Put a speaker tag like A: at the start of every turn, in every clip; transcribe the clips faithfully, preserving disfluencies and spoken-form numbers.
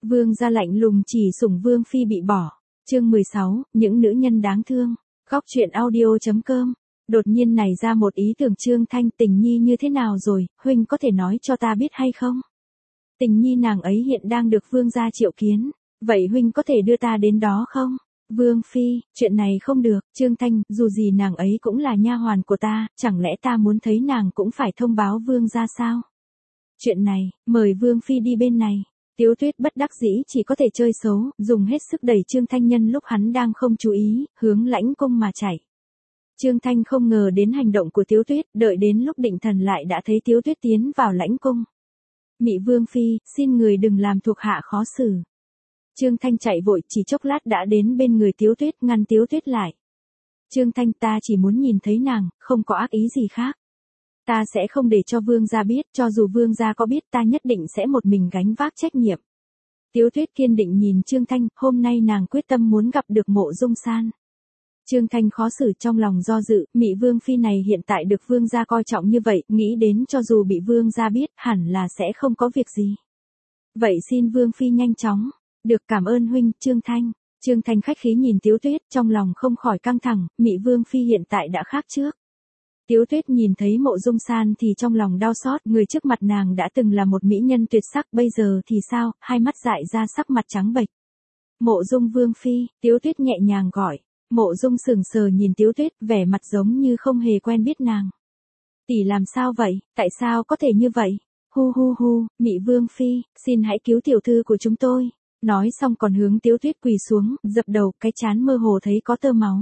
A: Vương gia lạnh lùng chỉ sủng Vương phi bị bỏ. Chương mười sáu, những nữ nhân đáng thương. Góc truyện audio chấm com. Đột nhiên nảy ra một ý tưởng, Trương Thanh, Tình Nhi như thế nào rồi, huynh có thể nói cho ta biết hay không? Tình Nhi nàng ấy hiện đang được vương gia triệu kiến, vậy huynh có thể đưa ta đến đó không? Vương phi, chuyện này không được, Trương Thanh, dù gì nàng ấy cũng là nha hoàn của ta, chẳng lẽ ta muốn thấy nàng cũng phải thông báo vương gia sao? Chuyện này, mời Vương phi đi bên này. Tiếu Tuyết bất đắc dĩ chỉ có thể chơi xấu, dùng hết sức đẩy Trương Thanh nhân lúc hắn đang không chú ý, hướng lãnh cung mà chạy. Trương Thanh không ngờ đến hành động của Tiếu Tuyết, đợi đến lúc định thần lại đã thấy Tiếu Tuyết tiến vào lãnh cung. Mị Vương phi, xin người đừng làm thuộc hạ khó xử. Trương Thanh chạy vội, chỉ chốc lát đã đến bên người Tiếu Tuyết, ngăn Tiếu Tuyết lại. Trương Thanh, ta chỉ muốn nhìn thấy nàng, không có ác ý gì khác. Ta sẽ không để cho vương gia biết, cho dù vương gia có biết ta nhất định sẽ một mình gánh vác trách nhiệm. Tiếu Tuyết kiên định nhìn Trương Thanh, hôm nay nàng quyết tâm muốn gặp được Mộ Dung San. Trương Thanh khó xử trong lòng do dự, Mị Vương phi này hiện tại được vương gia coi trọng như vậy, nghĩ đến cho dù bị vương gia biết, hẳn là sẽ không có việc gì. Vậy xin Vương phi nhanh chóng. Được, cảm ơn huynh, Trương Thanh. Trương Thanh khách khí nhìn Tiếu Tuyết, trong lòng không khỏi căng thẳng, Mị Vương phi hiện tại đã khác trước. Tiếu Tuyết nhìn thấy Mộ Dung San thì trong lòng đau xót, người trước mặt nàng đã từng là một mỹ nhân tuyệt sắc, bây giờ thì sao, hai mắt dại ra sắc mặt trắng bệch. Mộ Dung Vương phi, Tiếu Tuyết nhẹ nhàng gọi. Mộ Dung sững sờ nhìn Tiếu Tuyết, vẻ mặt giống như không hề quen biết nàng. Tỷ làm sao vậy, tại sao có thể như vậy? Hu hu hu, Mị Vương phi, xin hãy cứu tiểu thư của chúng tôi. Nói xong còn hướng Tiếu Tuyết quỳ xuống, dập đầu, cái trán mơ hồ thấy có tơ máu.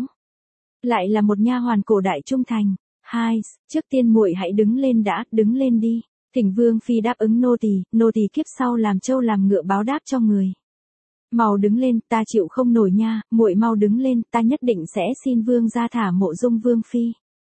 A: Lại là một nha hoàn cổ đại trung thành. Hai, trước tiên muội hãy đứng lên đã, đứng lên đi. Thỉnh Vương phi đáp ứng nô tỳ, nô tỳ kiếp sau làm trâu làm ngựa báo đáp cho người. Mau đứng lên, ta chịu không nổi nha, muội mau đứng lên, ta nhất định sẽ xin vương gia thả Mộ Dung Vương phi.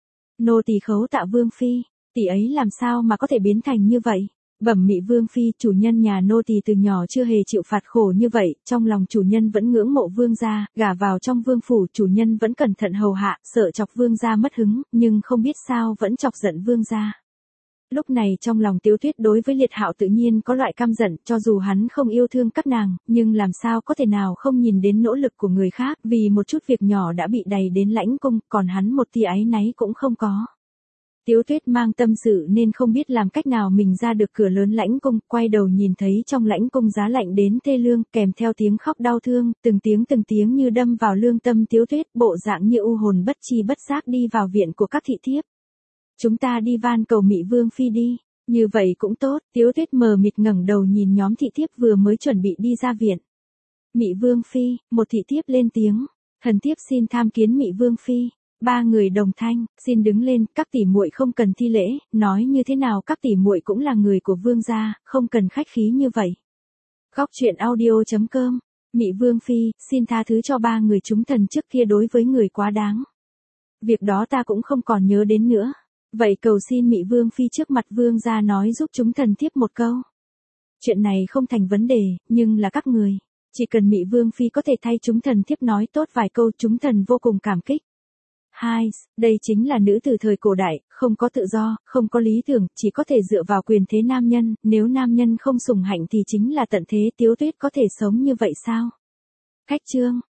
A: Nô tỳ khấu tạ Vương phi, tỷ ấy làm sao mà có thể biến thành như vậy? Bẩm Mị Vương phi, chủ nhân nhà nô tỳ từ nhỏ chưa hề chịu phạt khổ như vậy, trong lòng chủ nhân vẫn ngưỡng mộ vương gia, gả vào trong vương phủ chủ nhân vẫn cẩn thận hầu hạ, sợ chọc vương gia mất hứng, nhưng không biết sao vẫn chọc giận vương gia. Lúc này trong lòng Tiếu Tuyết đối với Liệt Hạo tự nhiên có loại căm giận, cho dù hắn không yêu thương các nàng, nhưng làm sao có thể nào không nhìn đến nỗ lực của người khác, vì một chút việc nhỏ đã bị đày đến lãnh cung, còn hắn một tia áy náy cũng không có. Tiếu Tuyết mang tâm sự nên không biết làm cách nào mình ra được cửa lớn lãnh cung, quay đầu nhìn thấy trong lãnh cung giá lạnh đến thê lương, kèm theo tiếng khóc đau thương, từng tiếng từng tiếng như đâm vào lương tâm Tiếu Tuyết, bộ dạng như u hồn bất chi bất giác đi vào viện của các thị thiếp. Chúng ta đi van cầu Mị Vương phi đi, như vậy cũng tốt. Tiếu Tuyết mờ mịt ngẩng đầu nhìn nhóm thị thiếp vừa mới chuẩn bị đi ra viện. Mị Vương phi, một thị thiếp lên tiếng, thần thiếp xin tham kiến Mị Vương phi. Ba người đồng thanh, xin đứng lên, các tỷ muội không cần thi lễ, nói như thế nào các tỷ muội cũng là người của vương gia, không cần khách khí như vậy. Góc truyện audio chấm com. Mị Vương phi, xin tha thứ cho ba người chúng thần trước kia đối với người quá đáng. Việc đó ta cũng không còn nhớ đến nữa. Vậy cầu xin Mị Vương phi trước mặt vương gia nói giúp chúng thần thiếp một câu. Chuyện này không thành vấn đề, nhưng là các người, chỉ cần Mị Vương phi có thể thay chúng thần thiếp nói tốt vài câu, chúng thần vô cùng cảm kích. Hai, đây chính là nữ từ thời cổ đại, không có tự do, không có lý tưởng, chỉ có thể dựa vào quyền thế nam nhân, nếu nam nhân không sủng hạnh thì chính là tận thế. Tiếu Tuyết có thể sống như vậy sao? Khách trương,